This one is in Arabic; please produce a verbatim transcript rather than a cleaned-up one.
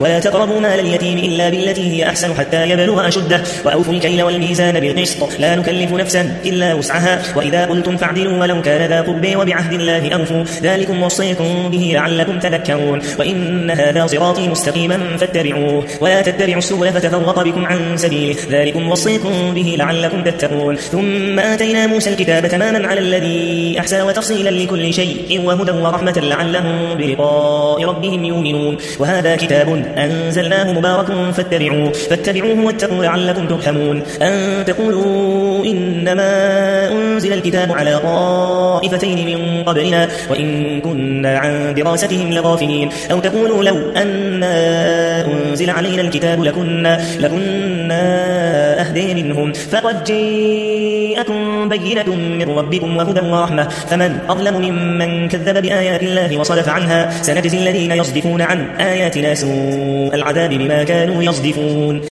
ولا تقربوا مال اليتيم إلا بالتي هي أحسن حتى يبلغ أشده وأوفوا الكيل والميزان بالقسط لا نكلف نفسا إلا وسعها وإذا قلتم فاعدلوا ولو كان ذا قربى وبعهد الله أوفوا ذلكم وصيكم به لعلكم تذكرون وإن هذا صراطي مستقيما فاتبعوه ولا تتبعوا السبل فتفرق بكم عن سبيله ذلكم وصيكم به لعلكم تتقون ثم آتينا موسى الكتاب تماما على الذي أحسن وتفصيلا لكل شيء وهدى ورحمة لعلهم بلقاء ربهم يؤمنون وهذا كتاب أنزلناه مبارك فاتبعوه فاتبعوه واتقوا لعلكم ترحمون أن تقولوا إنما أنزل الكتاب على طائفتين من قبلنا وإن كنا عن دراستهم لغافلين أو تقولوا لو أن أنزل علينا الكتاب لكنا, لكنا أهدي منهم فقد جاءكم بينة من ربكم وهدى ورحمة فمن أظلم ممن كذب بآيات الله وصدف عنها سنجزي الذين يصدفون عن آياتنا سوء العذاب بما كانوا يصدفون